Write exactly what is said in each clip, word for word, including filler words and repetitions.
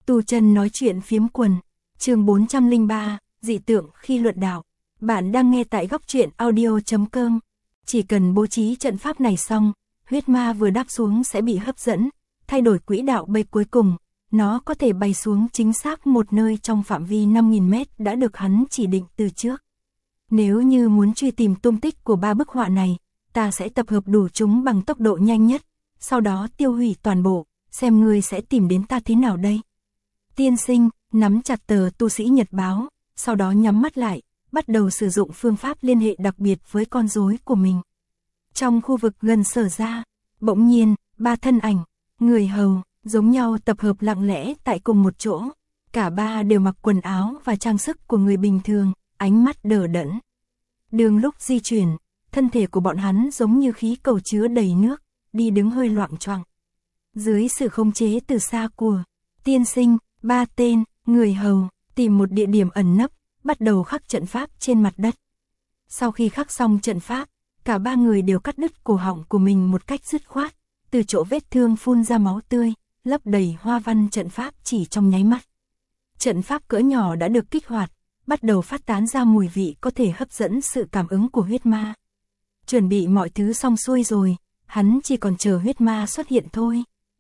Tu chân nói chuyện phiếm quần, chương bốn trăm lẻ ba, dị tượng khi luận đạo. Bạn đang nghe tại góc truyện audio chấm com. Chỉ cần bố trí trận pháp này xong, huyết ma vừa đáp xuống sẽ bị hấp dẫn, thay đổi quỹ đạo bay cuối cùng, nó có thể bay xuống chính xác một nơi trong phạm vi năm nghìn mét đã được hắn chỉ định từ trước. Nếu như muốn truy tìm tung tích của ba bức họa này, ta sẽ tập hợp đủ chúng bằng tốc độ nhanh nhất, sau đó tiêu hủy toàn bộ, xem ngươi sẽ tìm đến ta thế nào đây. Tiên sinh nắm chặt tờ Tu sĩ Nhật báo, sau đó nhắm mắt lại, bắt đầu sử dụng phương pháp liên hệ đặc biệt với con rối của mình. Trong khu vực gần Sở Gia, bỗng nhiên, ba thân ảnh, người hầu, giống nhau tập hợp lặng lẽ tại cùng một chỗ. Cả ba đều mặc quần áo và trang sức của người bình thường, ánh mắt đờ đẫn. Đường lúc di chuyển, thân thể của bọn hắn giống như khí cầu chứa đầy nước, đi đứng hơi loạng choạng. Dưới sự khống chế từ xa của tiên sinh, ba tên, người hầu, tìm một địa điểm ẩn nấp, bắt đầu khắc trận pháp trên mặt đất. Sau khi khắc xong trận pháp, cả ba người đều cắt đứt cổ họng của mình một cách dứt khoát, từ chỗ vết thương phun ra máu tươi, lấp đầy hoa văn trận pháp chỉ trong nháy mắt. Trận pháp cỡ nhỏ đã được kích hoạt, bắt đầu phát tán ra mùi vị có thể hấp dẫn sự cảm ứng của huyết ma. Chuẩn bị mọi thứ xong xuôi rồi, hắn chỉ còn chờ huyết ma xuất hiện thôi.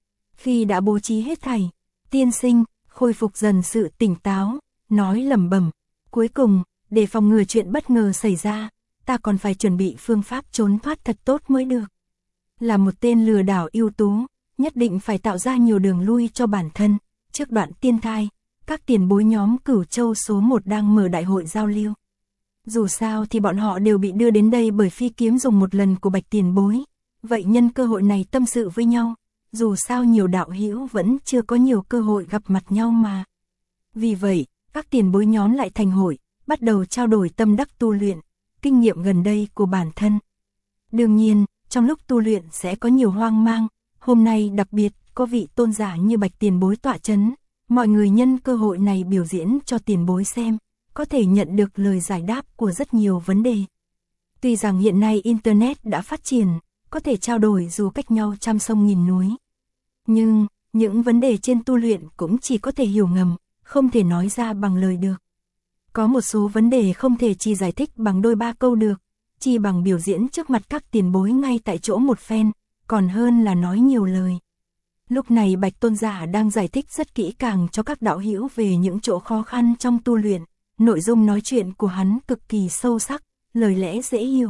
Khi đã bố trí hết thảy, tiên sinh khôi phục dần sự tỉnh táo, nói lẩm bẩm, cuối cùng, để phòng ngừa chuyện bất ngờ xảy ra, ta còn phải chuẩn bị phương pháp trốn thoát thật tốt mới được. Là một tên lừa đảo ưu tú, nhất định phải tạo ra nhiều đường lui cho bản thân. Trước đoạn tiên thai, các tiền bối nhóm Cửu Châu số một đang mở đại hội giao lưu. Dù sao thì bọn họ đều bị đưa đến đây bởi phi kiếm dùng một lần của Bạch tiền bối. Vậy nhân cơ hội này tâm sự với nhau, dù sao nhiều đạo hữu vẫn chưa có nhiều cơ hội gặp mặt nhau mà. Vì vậy, các tiền bối nhóm lại thành hội, bắt đầu trao đổi tâm đắc tu luyện, kinh nghiệm gần đây của bản thân. Đương nhiên, trong lúc tu luyện sẽ có nhiều hoang mang, hôm nay đặc biệt có vị tôn giả như Bạch tiền bối tọa chấn, mọi người nhân cơ hội này biểu diễn cho tiền bối xem, có thể nhận được lời giải đáp của rất nhiều vấn đề. Tuy rằng hiện nay Internet đã phát triển, có thể trao đổi dù cách nhau trăm sông nghìn núi. Nhưng, những vấn đề trên tu luyện cũng chỉ có thể hiểu ngầm, không thể nói ra bằng lời được. Có một số vấn đề không thể chỉ giải thích bằng đôi ba câu được, chỉ bằng biểu diễn trước mặt các tiền bối ngay tại chỗ một phen, còn hơn là nói nhiều lời. Lúc này Bạch tôn giả đang giải thích rất kỹ càng cho các đạo hữu về những chỗ khó khăn trong tu luyện, nội dung nói chuyện của hắn cực kỳ sâu sắc, lời lẽ dễ hiểu.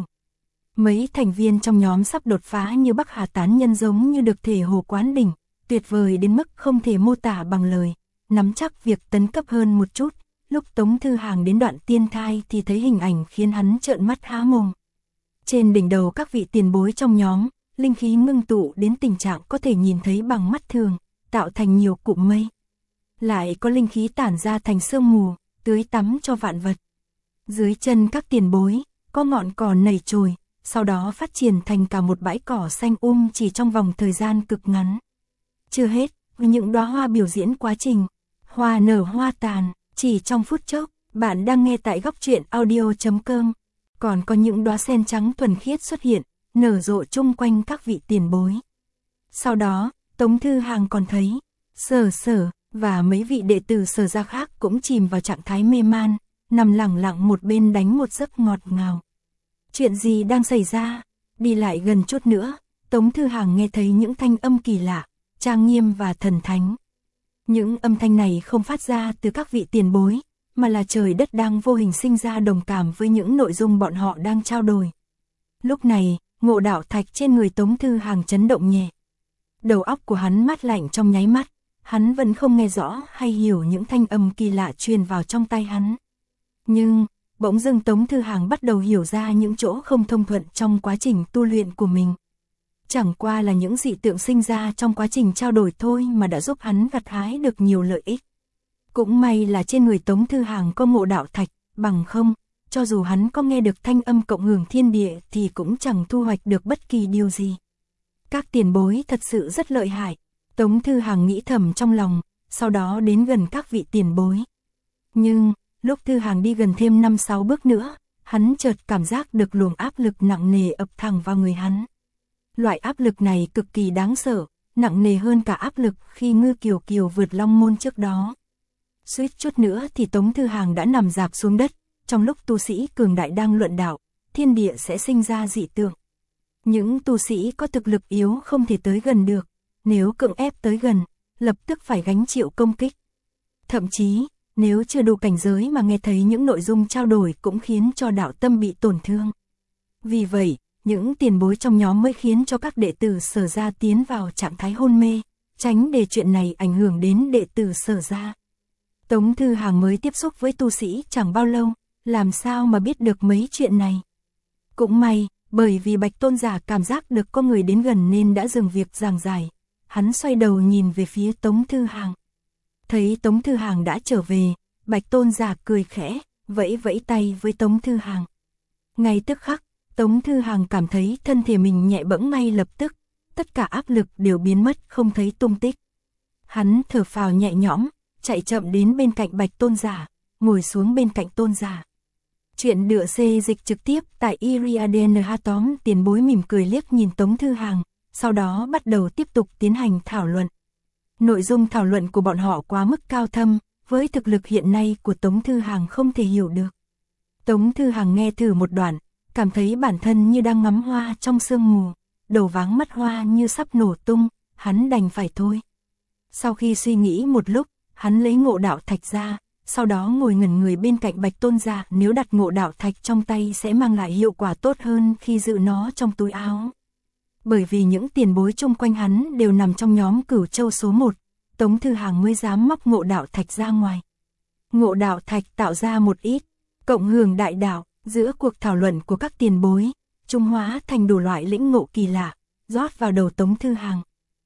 Mấy thành viên trong nhóm sắp đột phá như Bắc Hà tán nhân giống như được thể hồ quán đỉnh, tuyệt vời đến mức không thể mô tả bằng lời, nắm chắc việc tấn cấp hơn một chút. Lúc Tống Thư Hàng đến đoạn tiên thai thì thấy hình ảnh khiến hắn trợn mắt há mồm. Trên đỉnh đầu các vị tiền bối trong nhóm, linh khí ngưng tụ đến tình trạng có thể nhìn thấy bằng mắt thường, tạo thành nhiều cụm mây. Lại có linh khí tản ra thành sương mù, tưới tắm cho vạn vật. Dưới chân các tiền bối, có ngọn cỏ nảy trồi, sau đó phát triển thành cả một bãi cỏ xanh um chỉ trong vòng thời gian cực ngắn. Chưa hết, những đóa hoa biểu diễn quá trình, hoa nở hoa tàn, chỉ trong phút chốc. Bạn đang nghe tại góc truyện audio chấm com. Còn có những đóa sen trắng thuần khiết xuất hiện, nở rộ chung quanh các vị tiền bối. Sau đó, Tống Thư Hàng còn thấy, Sở Sở và mấy vị đệ tử Sở Gia khác cũng chìm vào trạng thái mê man, nằm lẳng lặng một bên đánh một giấc ngọt ngào. Chuyện gì đang xảy ra? Đi lại gần chút nữa, Tống Thư Hàng nghe thấy những thanh âm kỳ lạ, trang nghiêm và thần thánh. Những âm thanh này không phát ra từ các vị tiền bối, mà là trời đất đang vô hình sinh ra đồng cảm với những nội dung bọn họ đang trao đổi. Lúc này, ngộ đạo thạch trên người Tống Thư Hàng chấn động nhẹ. Đầu óc của hắn mát lạnh trong nháy mắt, hắn vẫn không nghe rõ hay hiểu những thanh âm kỳ lạ truyền vào trong tai hắn. Nhưng, bỗng dưng Tống Thư Hàng bắt đầu hiểu ra những chỗ không thông thuận trong quá trình tu luyện của mình. Chẳng qua là những dị tượng sinh ra trong quá trình trao đổi thôi mà đã giúp hắn gặt hái được nhiều lợi ích. Cũng may là trên người Tống Thư Hàng có ngộ đạo thạch, bằng không, cho dù hắn có nghe được thanh âm cộng hưởng thiên địa thì cũng chẳng thu hoạch được bất kỳ điều gì. Các tiền bối thật sự rất lợi hại, Tống Thư Hàng nghĩ thầm trong lòng, sau đó đến gần các vị tiền bối. Nhưng, lúc Thư Hàng đi gần thêm năm sáu bước nữa, hắn chợt cảm giác được luồng áp lực nặng nề ập thẳng vào người hắn. Loại áp lực này cực kỳ đáng sợ, nặng nề hơn cả áp lực khi Ngư Kiều Kiều vượt long môn trước đó. Suýt chút nữa thì Tống Thư Hàng đã nằm rạp xuống đất, trong lúc tu sĩ cường đại đang luận đạo, thiên địa sẽ sinh ra dị tượng. Những tu sĩ có thực lực yếu không thể tới gần được, nếu cưỡng ép tới gần, lập tức phải gánh chịu công kích. Thậm chí, nếu chưa đủ cảnh giới mà nghe thấy những nội dung trao đổi cũng khiến cho đạo tâm bị tổn thương. Vì vậy, những tiền bối trong nhóm mới khiến cho các đệ tử Sở gia tiến vào trạng thái hôn mê, tránh để chuyện này ảnh hưởng đến đệ tử Sở gia. Tống Thư Hàng mới tiếp xúc với tu sĩ chẳng bao lâu, làm sao mà biết được mấy chuyện này. Cũng may, bởi vì Bạch Tôn giả cảm giác được có người đến gần nên đã dừng việc giảng giải. Hắn xoay đầu nhìn về phía Tống Thư Hàng. Thấy Tống Thư Hàng đã trở về, Bạch Tôn giả cười khẽ, vẫy vẫy tay với Tống Thư Hàng. Ngay tức khắc, Tống Thư Hàng cảm thấy thân thể mình nhẹ bẫng ngay lập tức, tất cả áp lực đều biến mất không thấy tung tích. Hắn thở phào nhẹ nhõm, chạy chậm đến bên cạnh Bạch Tôn giả, ngồi xuống bên cạnh Tôn giả. Chuyện được xê dịch trực tiếp tại Iriaden Hatom. Tiền bối mỉm cười liếc nhìn Tống Thư Hàng, sau đó bắt đầu tiếp tục tiến hành thảo luận. Nội dung thảo luận của bọn họ quá mức cao thâm, với thực lực hiện nay của Tống Thư Hàng không thể hiểu được. Tống Thư Hàng nghe thử một đoạn, cảm thấy bản thân như đang ngắm hoa trong sương mù, đầu váng mắt hoa như sắp nổ tung, hắn đành phải thôi. Sau khi suy nghĩ một lúc, hắn lấy ngộ đạo thạch ra, sau đó ngồi ngẩn người bên cạnh Bạch Tôn giả. Nếu đặt ngộ đạo thạch trong tay sẽ mang lại hiệu quả tốt hơn khi giữ nó trong túi áo. Bởi vì những tiền bối chung quanh hắn đều nằm trong nhóm Cửu Châu số một, Tống Thư Hàng mới dám móc ngộ đạo thạch ra ngoài. Ngộ đạo thạch tạo ra một ít cộng hưởng đại đạo. Giữa cuộc thảo luận của các tiền bối, trung hóa thành đủ loại lĩnh ngộ kỳ lạ, rót vào đầu Tống Thư Hàng.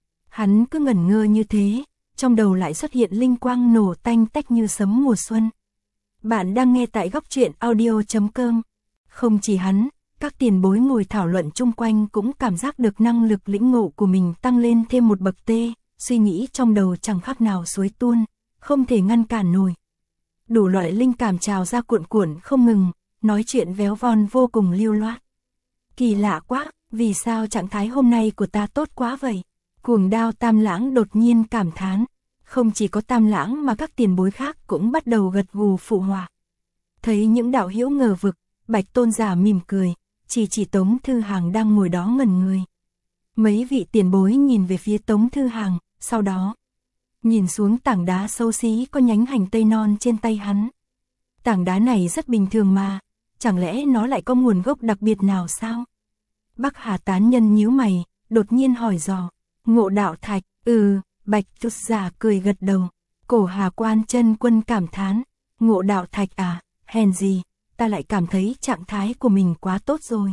Hắn cứ ngẩn ngơ như thế, trong đầu lại xuất hiện linh quang nổ tanh tách như sấm mùa xuân. Bạn đang nghe tại góc truyện audio chấm com. Không chỉ hắn, các tiền bối ngồi thảo luận chung quanh cũng cảm giác được năng lực lĩnh ngộ của mình tăng lên thêm một bậc tê, suy nghĩ trong đầu chẳng khác nào suối tuôn, không thể ngăn cản nổi. Đủ loại linh cảm trào ra cuộn cuộn không ngừng, nói chuyện véo von vô cùng lưu loát. Kỳ lạ quá, vì sao trạng thái hôm nay của ta tốt quá vậy? Cuồng Đao Tam Lãng đột nhiên cảm thán. Không chỉ có Tam Lãng mà các tiền bối khác cũng bắt đầu gật gù phụ họa. Thấy những đạo hữu ngờ vực, Bạch Tôn giả mỉm cười, chỉ chỉ Tống Thư Hàng đang ngồi đó ngẩn người. Mấy vị tiền bối nhìn về phía Tống Thư Hàng, sau đó nhìn xuống tảng đá xấu xí có nhánh hành tây non trên tay hắn. Tảng đá này rất bình thường mà, chẳng lẽ nó lại có nguồn gốc đặc biệt nào sao? Bắc Hà tán nhân nhíu mày, đột nhiên hỏi dò. Ngộ đạo thạch, ừ, Bạch Tôn giả cười gật đầu. Cổ Hà Quan chân quân cảm thán. Ngộ đạo thạch à, hèn gì, ta lại cảm thấy trạng thái của mình quá tốt rồi.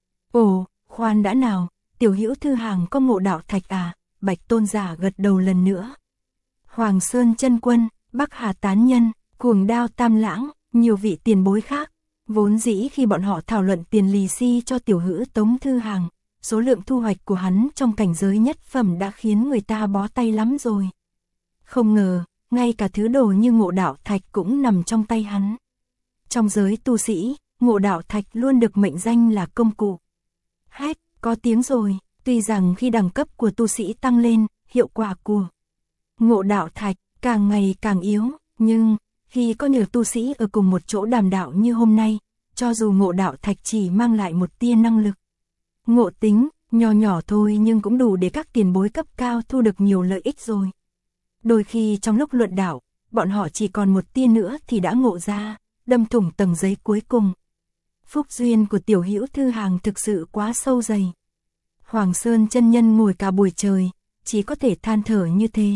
Ồ, khoan đã nào, tiểu hữu Thư Hàng có ngộ đạo thạch à? Bạch Tôn giả gật đầu lần nữa. Hoàng Sơn chân quân, Bắc Hà tán nhân, Cuồng Đao Tam Lãng, nhiều vị tiền bối khác. Vốn dĩ khi bọn họ thảo luận tiền lì xi cho tiểu hữu Tống Thư Hàng, số lượng thu hoạch của hắn trong cảnh giới nhất phẩm đã khiến người ta bó tay lắm rồi. Không ngờ, ngay cả thứ đồ như ngộ đạo thạch cũng nằm trong tay hắn. Trong giới tu sĩ, ngộ đạo thạch luôn được mệnh danh là công cụ. Hết, có tiếng rồi, tuy rằng khi đẳng cấp của tu sĩ tăng lên, hiệu quả của ngộ đạo thạch càng ngày càng yếu, nhưng khi có nhiều tu sĩ ở cùng một chỗ đàm đạo như hôm nay, cho dù ngộ đạo thạch chỉ mang lại một tia năng lực ngộ tính, nhỏ nhỏ thôi nhưng cũng đủ để các tiền bối cấp cao thu được nhiều lợi ích rồi. Đôi khi trong lúc luận đạo, bọn họ chỉ còn một tia nữa thì đã ngộ ra, đâm thủng tầng giấy cuối cùng. Phúc duyên của tiểu hữu Thư Hàng thực sự quá sâu dày. Hoàng Sơn chân nhân ngồi cả buổi trời, chỉ có thể than thở như thế.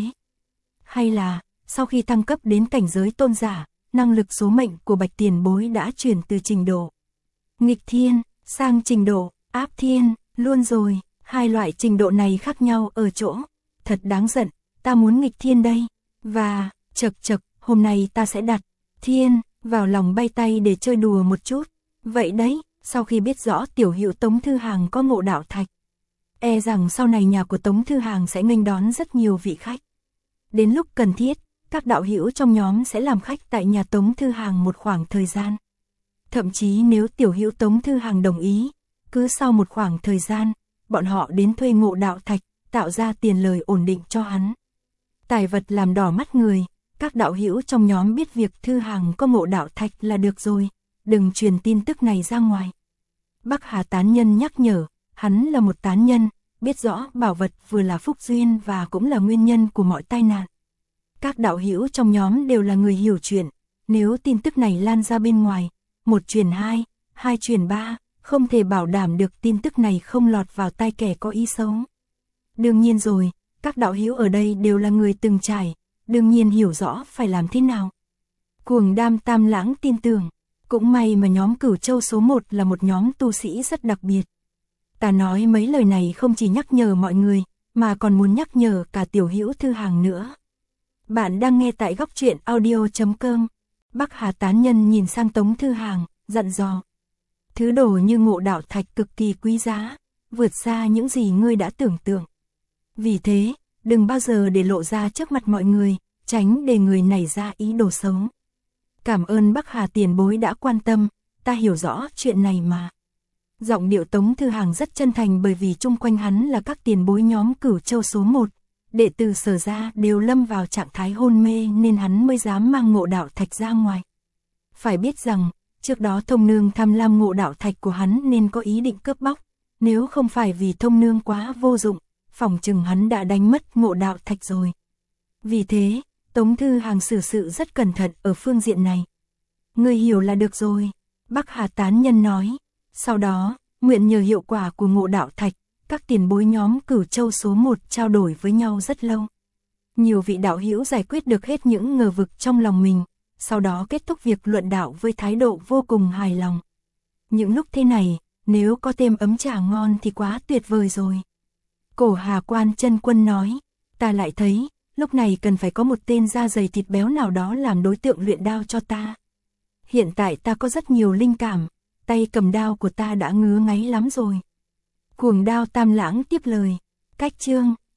Hay là, sau khi thăng cấp đến cảnh giới tôn giả, năng lực số mệnh của Bạch tiền bối đã chuyển từ trình độ nghịch thiên sang trình độ áp thiên, luôn rồi, hai loại trình độ này khác nhau ở chỗ, thật đáng giận, ta muốn nghịch thiên đây, và, chật chật, hôm nay ta sẽ đặt thiên vào lòng bay tay để chơi đùa một chút. Vậy đấy, sau khi biết rõ tiểu hữu Tống Thư Hàng có ngộ đạo thạch, e rằng sau này nhà của Tống Thư Hàng sẽ nghênh đón rất nhiều vị khách. Đến lúc cần thiết, các đạo hữu trong nhóm sẽ làm khách tại nhà Tống Thư Hàng một khoảng thời gian. Thậm chí nếu tiểu hữu Tống Thư Hàng đồng ý, cứ sau một khoảng thời gian, bọn họ đến thuê ngộ đạo thạch, tạo ra tiền lời ổn định cho hắn. Tài vật làm đỏ mắt người, các đạo hữu trong nhóm biết việc Thư Hằng có ngộ đạo thạch là được rồi, đừng truyền tin tức này ra ngoài. Bắc Hà tán nhân nhắc nhở, hắn là một tán nhân, biết rõ bảo vật vừa là phúc duyên và cũng là nguyên nhân của mọi tai nạn. Các đạo hữu trong nhóm đều là người hiểu chuyện, nếu tin tức này lan ra bên ngoài, một truyền hai, hai truyền ba, không thể bảo đảm được tin tức này không lọt vào tai kẻ có ý xấu. Đương nhiên rồi, các đạo hữu ở đây đều là người từng trải, đương nhiên hiểu rõ phải làm thế nào. Cuồng Đam Tam Lãng tin tưởng, cũng may mà nhóm Cửu Châu số một là một nhóm tu sĩ rất đặc biệt. Ta nói mấy lời này không chỉ nhắc nhở mọi người, mà còn muốn nhắc nhở cả tiểu hữu Thư Hằng nữa. Bạn đang nghe tại góc truyện audio chấm com. Bắc Hà tán nhân nhìn sang Tống Thư Hằng, dặn dò. Thứ đồ như ngộ đạo thạch cực kỳ quý giá, vượt xa những gì ngươi đã tưởng tượng. Vì thế, đừng bao giờ để lộ ra trước mặt mọi người, tránh để người nảy ra ý đồ xấu. Cảm ơn Bắc Hà tiền bối đã quan tâm, ta hiểu rõ chuyện này mà. Giọng điệu Tống Thư Hằng rất chân thành bởi vì chung quanh hắn là các tiền bối nhóm Cửu Châu số một, đệ tử Sở gia đều lâm vào trạng thái hôn mê nên hắn mới dám mang ngộ đạo thạch ra ngoài. Phải biết rằng, trước đó Thông Nương tham lam ngộ đạo thạch của hắn nên có ý định cướp bóc, nếu không phải vì Thông Nương quá vô dụng, phỏng chừng hắn đã đánh mất ngộ đạo thạch rồi. Vì thế, Tống Thư Hằng xử sự rất cẩn thận ở phương diện này. Ngươi hiểu là được rồi, Bắc Hà tán nhân nói. Sau đó, nguyện nhờ hiệu quả của ngộ đạo thạch, các tiền bối nhóm Cửu Châu số một trao đổi với nhau rất lâu. Nhiều vị đạo hữu giải quyết được hết những ngờ vực trong lòng mình, sau đó kết thúc việc luận đạo với thái độ vô cùng hài lòng. Những lúc thế này, nếu có thêm ấm trà ngon thì quá tuyệt vời rồi. Cổ Hà Quan Chân Quân nói, ta lại thấy, lúc này cần phải có một tên da dày thịt béo nào đó làm đối tượng luyện đao cho ta. Hiện tại ta có rất nhiều linh cảm, tay cầm đao của ta đã ngứa ngáy lắm rồi. Cuồng Đao Tam Lãng tiếp lời, cách chương